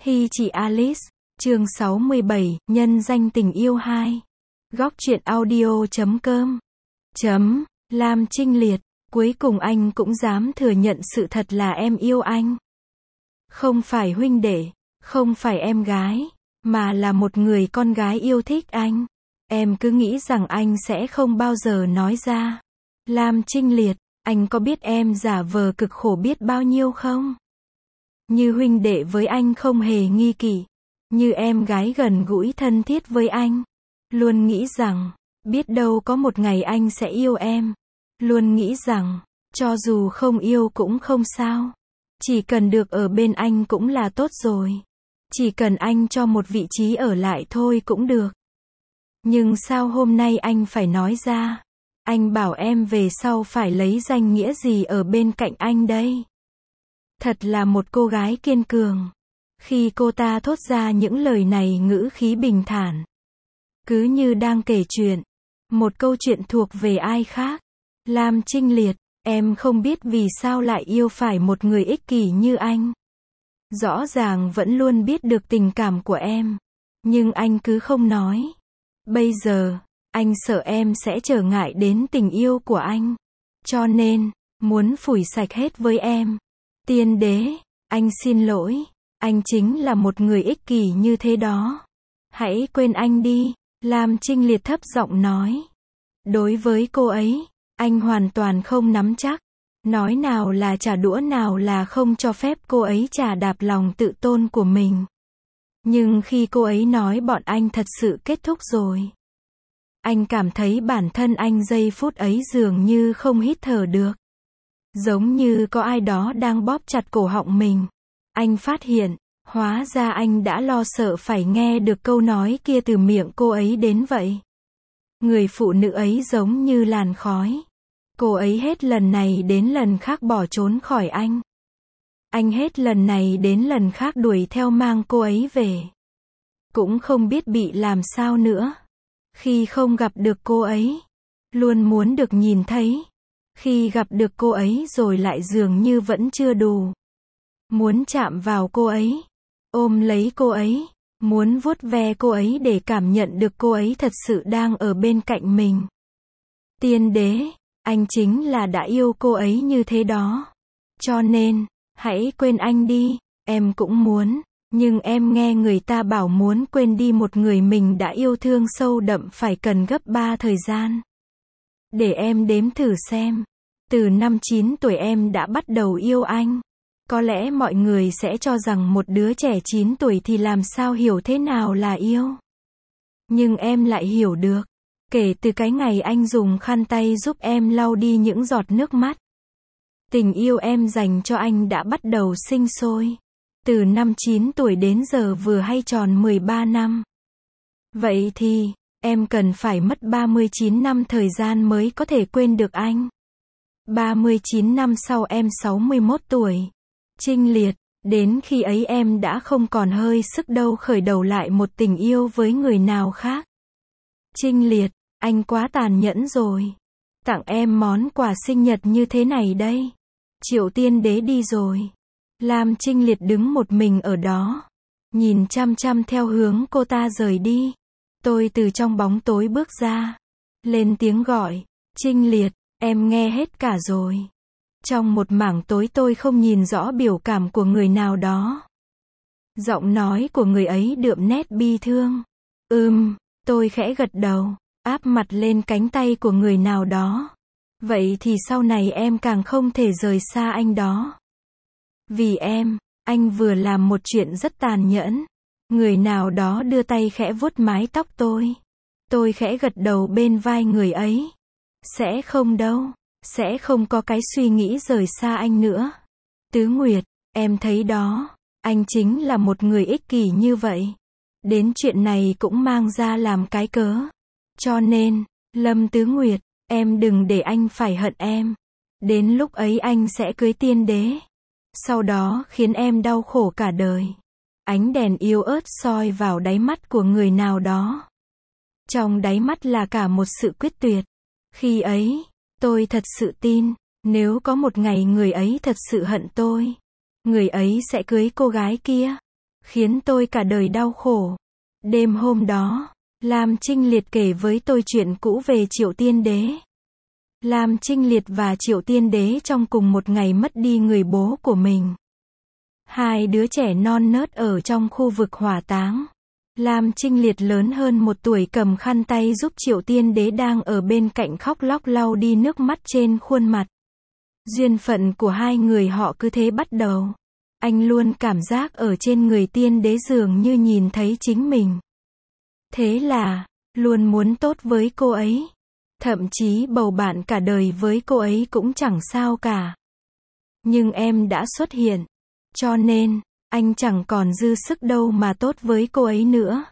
Hi chị Alice, chương 67, nhân danh tình yêu 2. Góc truyện audio.com. Lam Trinh Liệt, cuối cùng anh cũng dám thừa nhận sự thật là em yêu anh. Không phải huynh đệ, không phải em gái, mà là một người con gái yêu thích anh. Em cứ nghĩ rằng anh sẽ không bao giờ nói ra. Lam Trinh Liệt, anh có biết em giả vờ cực khổ biết bao nhiêu không? Như huynh đệ với anh không hề nghi kỷ, như em gái gần gũi thân thiết với anh. Luôn nghĩ rằng, biết đâu có một ngày anh sẽ yêu em. Luôn nghĩ rằng, cho dù không yêu cũng không sao. Chỉ cần được ở bên anh cũng là tốt rồi. Chỉ cần anh cho một vị trí ở lại thôi cũng được. Nhưng sao hôm nay anh phải nói ra? Anh bảo em về sau phải lấy danh nghĩa gì ở bên cạnh anh đây? Thật là một cô gái kiên cường. Khi cô ta thốt ra những lời này ngữ khí bình thản. Cứ như đang kể chuyện. Một câu chuyện thuộc về ai khác. Lam Trinh Liệt, em không biết vì sao lại yêu phải một người ích kỷ như anh. Rõ ràng vẫn luôn biết được tình cảm của em. Nhưng anh cứ không nói. Bây giờ, anh sợ em sẽ trở ngại đến tình yêu của anh. Cho nên, muốn phủi sạch hết với em. Tiên đế, anh xin lỗi. Anh chính là một người ích kỷ như thế đó. Hãy quên anh đi, Lam Trinh Liệt thấp giọng nói. Đối với cô ấy, anh hoàn toàn không nắm chắc. Nói nào là trả đũa nào là không cho phép cô ấy chà đạp lòng tự tôn của mình. Nhưng khi cô ấy nói bọn anh thật sự kết thúc rồi. Anh cảm thấy bản thân anh giây phút ấy dường như không hít thở được. Giống như có ai đó đang bóp chặt cổ họng mình. Anh phát hiện, hóa ra anh đã lo sợ phải nghe được câu nói kia từ miệng cô ấy đến vậy. Người phụ nữ ấy giống như làn khói. Cô ấy hết lần này đến lần khác bỏ trốn khỏi anh. Anh hết lần này đến lần khác đuổi theo mang cô ấy về. Cũng không biết bị làm sao nữa. Khi không gặp được cô ấy, luôn muốn được nhìn thấy. Khi gặp được cô ấy rồi lại dường như vẫn chưa đủ. Muốn chạm vào cô ấy, ôm lấy cô ấy, muốn vuốt ve cô ấy để cảm nhận được cô ấy thật sự đang ở bên cạnh mình. Tiên đế, anh chính là đã yêu cô ấy như thế đó. Cho nên, hãy quên anh đi, em cũng muốn, nhưng em nghe người ta bảo muốn quên đi một người mình đã yêu thương sâu đậm phải cần gấp 3 thời gian. Để em đếm thử xem, từ năm 9 tuổi em đã bắt đầu yêu anh. Có lẽ mọi người sẽ cho rằng một đứa trẻ 9 tuổi thì làm sao hiểu thế nào là yêu. Nhưng em lại hiểu được. Kể từ cái ngày anh dùng khăn tay giúp em lau đi những giọt nước mắt. Tình yêu em dành cho anh đã bắt đầu sinh sôi. Từ năm 9 tuổi đến giờ vừa hay tròn 13 năm. Vậy thì, em cần phải mất 39 năm thời gian mới có thể quên được anh. 39 năm sau em 61 tuổi. Trinh Liệt, đến khi ấy em đã không còn hơi sức đâu khởi đầu lại một tình yêu với người nào khác. Trinh Liệt, anh quá tàn nhẫn rồi. Tặng em món quà sinh nhật như thế này đây. Triệu tiên đế đi rồi. Lam Trinh Liệt đứng một mình ở đó. Nhìn chăm chăm theo hướng cô ta rời đi. Tôi từ trong bóng tối bước ra. Lên tiếng gọi. Trinh Liệt, em nghe hết cả rồi. Trong một mảng tối tôi không nhìn rõ biểu cảm của người nào đó. Giọng nói của người ấy đượm nét bi thương. Tôi khẽ gật đầu, áp mặt lên cánh tay của người nào đó. Vậy thì sau này em càng không thể rời xa anh đó. Vì em, anh vừa làm một chuyện rất tàn nhẫn. Người nào đó đưa tay khẽ vuốt mái tóc tôi. Tôi khẽ gật đầu bên vai người ấy. Sẽ không đâu. Sẽ không có cái suy nghĩ rời xa anh nữa. Tứ Nguyệt, em thấy đó, anh chính là một người ích kỷ như vậy. Đến chuyện này cũng mang ra làm cái cớ. Cho nên, Lâm Tứ Nguyệt, em đừng để anh phải hận em. Đến lúc ấy anh sẽ cưới tiên đế. Sau đó khiến em đau khổ cả đời. Ánh đèn yếu ớt soi vào đáy mắt của người nào đó. Trong đáy mắt là cả một sự quyết tuyệt. Khi ấy, tôi thật sự tin, nếu có một ngày người ấy thật sự hận tôi, người ấy sẽ cưới cô gái kia. khiến tôi cả đời đau khổ. Đêm hôm đó, Lam Trinh Liệt kể với tôi chuyện cũ về Triệu Tiên Đế. Lam Trinh Liệt và Triệu Tiên Đế trong cùng một ngày mất đi người bố của mình. Hai đứa trẻ non nớt ở trong khu vực hỏa táng. Lam Trinh Liệt lớn hơn 1 tuổi cầm khăn tay giúp Triệu Tiên Đế đang ở bên cạnh khóc lóc lau đi nước mắt trên khuôn mặt. Duyên phận của hai người họ cứ thế bắt đầu. Anh luôn cảm giác ở trên người Tiên Đế dường như nhìn thấy chính mình. Thế là, luôn muốn tốt với cô ấy. Thậm chí bầu bạn cả đời với cô ấy cũng chẳng sao cả. Nhưng em đã xuất hiện. Cho nên, anh chẳng còn dư sức đâu mà tốt với cô ấy nữa.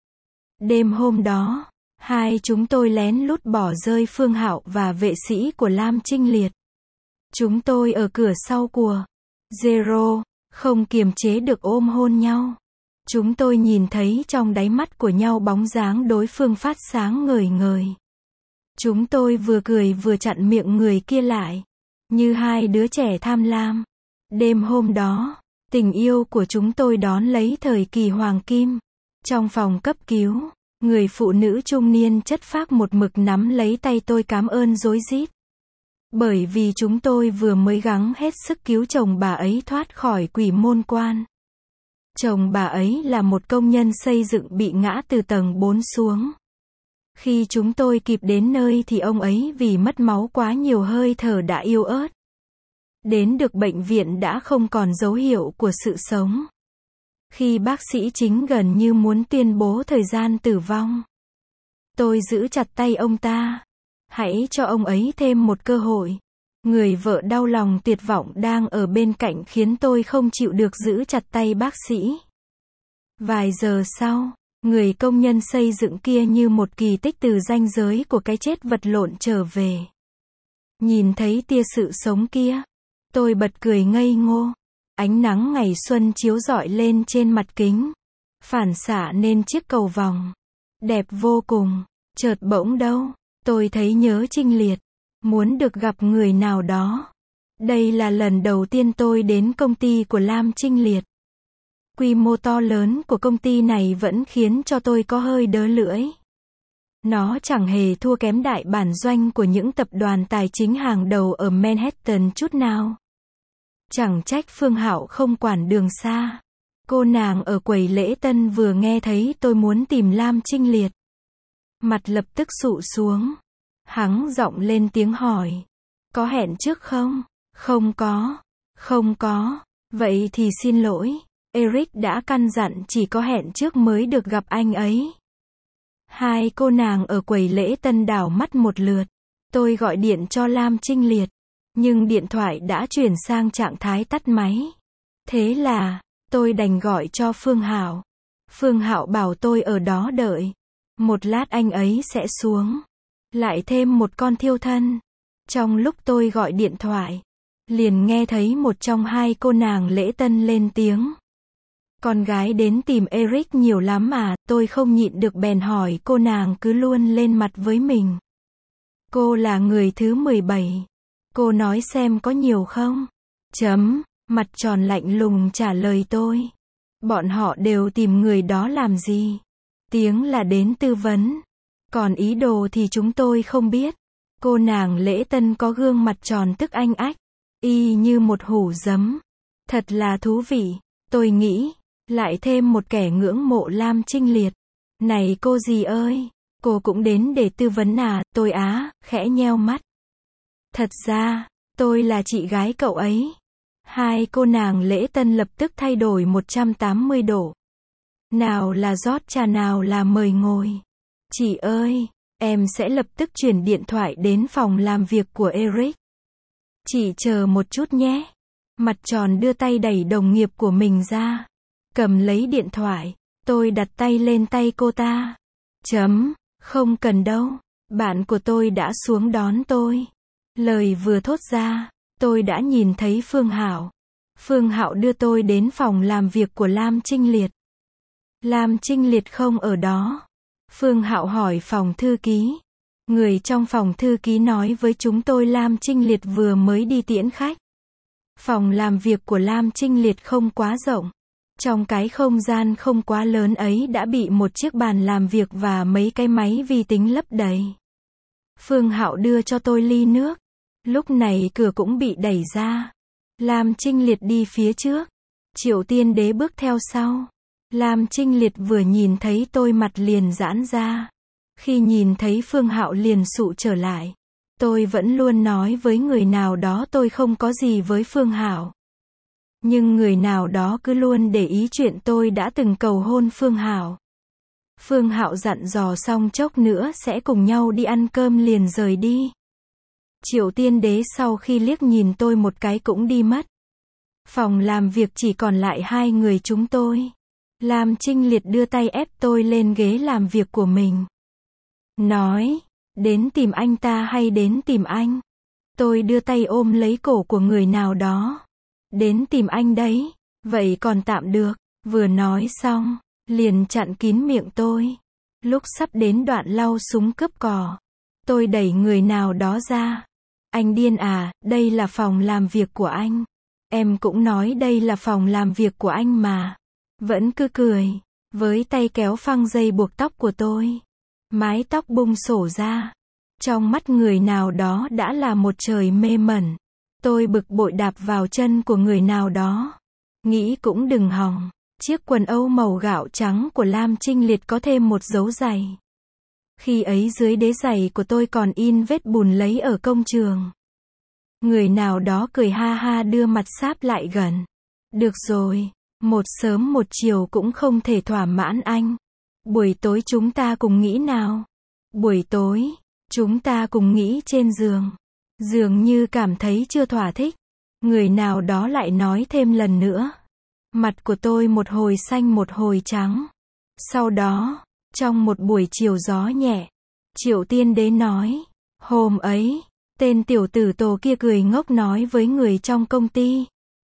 Đêm hôm đó, hai chúng tôi lén lút bỏ rơi Phương Hạo và vệ sĩ của Lam Trinh Liệt. Chúng tôi ở cửa sau của Zero, không kiềm chế được ôm hôn nhau. Chúng tôi nhìn thấy trong đáy mắt của nhau bóng dáng đối phương phát sáng ngời ngời. Chúng tôi vừa cười vừa chặn miệng người kia lại, như hai đứa trẻ tham lam. Đêm hôm đó, tình yêu của chúng tôi đón lấy thời kỳ hoàng kim. Trong phòng cấp cứu, người phụ nữ trung niên chất phác một mực nắm lấy tay tôi cảm ơn rối rít. Bởi vì chúng tôi vừa mới gắng hết sức cứu chồng bà ấy thoát khỏi quỷ môn quan. Chồng bà ấy là một công nhân xây dựng bị ngã từ tầng 4 xuống. Khi chúng tôi kịp đến nơi thì ông ấy vì mất máu quá nhiều hơi thở đã yếu ớt. Đến được bệnh viện đã không còn dấu hiệu của sự sống. Khi bác sĩ chính gần như muốn tuyên bố thời gian tử vong, tôi giữ chặt tay ông ta. Hãy cho ông ấy thêm một cơ hội. Người vợ đau lòng tuyệt vọng đang ở bên cạnh khiến tôi không chịu được giữ chặt tay bác sĩ. Vài giờ sau, người công nhân xây dựng kia như một kỳ tích từ ranh giới của cái chết vật lộn trở về. Nhìn thấy tia sự sống kia, tôi bật cười ngây ngô. Ánh nắng ngày xuân chiếu rọi lên trên mặt kính, phản xạ nên chiếc cầu vòng. Đẹp vô cùng. Chợt bỗng đâu, tôi thấy nhớ Trinh Liệt. Muốn được gặp người nào đó. Đây là lần đầu tiên tôi đến công ty của Lam Trinh Liệt. Quy mô to lớn của công ty này vẫn khiến cho tôi có hơi đớ lưỡi. Nó chẳng hề thua kém đại bản doanh của những tập đoàn tài chính hàng đầu ở Manhattan chút nào. Chẳng trách Phương Hạo không quản đường xa. Cô nàng ở quầy lễ tân vừa nghe thấy tôi muốn tìm Lam Trinh Liệt, mặt lập tức sụ xuống. Hắng giọng lên tiếng hỏi. Có hẹn trước không? Không có. Không có. Vậy thì xin lỗi. Eric đã căn dặn chỉ có hẹn trước mới được gặp anh ấy. Hai cô nàng ở quầy lễ tân đảo mắt một lượt. Tôi gọi điện cho Lam Trinh Liệt, nhưng điện thoại đã chuyển sang trạng thái tắt máy. Thế là, tôi đành gọi cho Phương Hạo. Phương Hạo bảo tôi ở đó đợi. Một lát anh ấy sẽ xuống. Lại thêm một con thiêu thân. Trong lúc tôi gọi điện thoại, liền nghe thấy một trong hai cô nàng lễ tân lên tiếng. Con gái đến tìm Eric nhiều lắm mà, tôi không nhịn được bèn hỏi cô nàng cứ luôn lên mặt với mình. Cô là người thứ 17. Cô nói xem có nhiều không? Mặt tròn lạnh lùng trả lời tôi. Bọn họ đều tìm người đó làm gì? Tiếng là đến tư vấn. Còn ý đồ thì chúng tôi không biết. Cô nàng lễ tân có gương mặt tròn tức anh ách, y như một hũ giấm. Thật là thú vị, tôi nghĩ. Lại thêm một kẻ ngưỡng mộ Lam Trinh Liệt. Này cô dì ơi, cô cũng đến để tư vấn à? Tôi khẽ nheo mắt. Thật ra, tôi là chị gái cậu ấy. Hai cô nàng lễ tân lập tức thay đổi 180 độ. Nào là rót trà nào là mời ngồi. Chị ơi, em sẽ lập tức chuyển điện thoại đến phòng làm việc của Eric. Chị chờ một chút nhé. Mặt tròn đưa tay đẩy đồng nghiệp của mình ra. Cầm lấy điện thoại, tôi đặt tay lên tay cô ta. Không cần đâu, bạn của tôi đã xuống đón tôi. Lời vừa thốt ra, tôi đã nhìn thấy Phương Hạo. Phương Hạo đưa tôi đến phòng làm việc của Lam Trinh Liệt. Lam Trinh Liệt không ở đó. Phương Hạo hỏi phòng thư ký. Người trong phòng thư ký nói với chúng tôi Lam Trinh Liệt vừa mới đi tiễn khách. Phòng làm việc của Lam Trinh Liệt không quá rộng. Trong cái không gian không quá lớn ấy đã bị một chiếc bàn làm việc và mấy cái máy vi tính lấp đầy. Phương Hạo đưa cho tôi ly nước. Lúc này cửa cũng bị đẩy ra. Lam Trinh Liệt đi phía trước. Triệu Tiên Đế bước theo sau. Lam Trinh Liệt vừa nhìn thấy tôi mặt liền giãn ra. Khi nhìn thấy Phương Hạo liền sụ trở lại. Tôi vẫn luôn nói với người nào đó tôi không có gì với Phương Hạo. Nhưng người nào đó cứ luôn để ý chuyện tôi đã từng cầu hôn Phương Hạo. Phương Hạo dặn dò xong chốc nữa sẽ cùng nhau đi ăn cơm liền rời đi. Triệu Tiên Đế sau khi liếc nhìn tôi một cái cũng đi mất. Phòng làm việc chỉ còn lại hai người chúng tôi. Lam Trinh Liệt đưa tay ép tôi lên ghế làm việc của mình. Nói, đến tìm anh ta hay đến tìm anh? Tôi đưa tay ôm lấy cổ của người nào đó. Đến tìm anh đấy. Vậy còn tạm được. Vừa nói xong, liền chặn kín miệng tôi. Lúc sắp đến đoạn lau súng cướp cò, tôi đẩy người nào đó ra. Anh điên à, đây là phòng làm việc của anh. Em cũng nói đây là phòng làm việc của anh mà. Vẫn cứ cười, với tay kéo phăng dây buộc tóc của tôi. Mái tóc bung xổ ra. Trong mắt người nào đó đã là một trời mê mẩn. Tôi bực bội đạp vào chân của người nào đó. Nghĩ cũng đừng hòng. Chiếc quần âu màu gạo trắng của Lam Trinh Liệt có thêm một dấu giày. Khi ấy dưới đế giày của tôi còn in vết bùn lấy ở công trường. Người nào đó cười ha ha đưa mặt sáp lại gần. Được rồi, một sớm một chiều cũng không thể thỏa mãn anh. Buổi tối chúng ta cùng nghĩ nào. Buổi tối, chúng ta cùng nghĩ trên giường. Dường như cảm thấy chưa thỏa thích. Người nào đó lại nói thêm lần nữa. Mặt của tôi một hồi xanh một hồi trắng. Sau đó, trong một buổi chiều gió nhẹ, Triệu Tiên Đế nói, hôm ấy, tên tiểu tử Tổ kia cười ngốc nói với người trong công ty.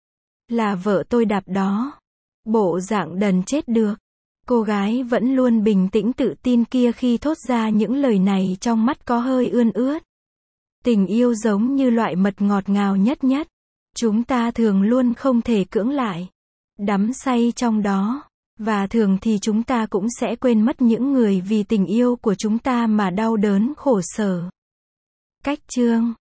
Là vợ tôi đạp đó. Bộ dạng đần chết được. Cô gái vẫn luôn bình tĩnh tự tin kia khi thốt ra những lời này trong mắt có hơi ươn ướt. Tình yêu giống như loại mật ngọt ngào nhất nhất. Chúng ta thường luôn không thể cưỡng lại. Đắm say trong đó. Và thường thì chúng ta cũng sẽ quên mất những người vì tình yêu của chúng ta mà đau đớn khổ sở. Cách chương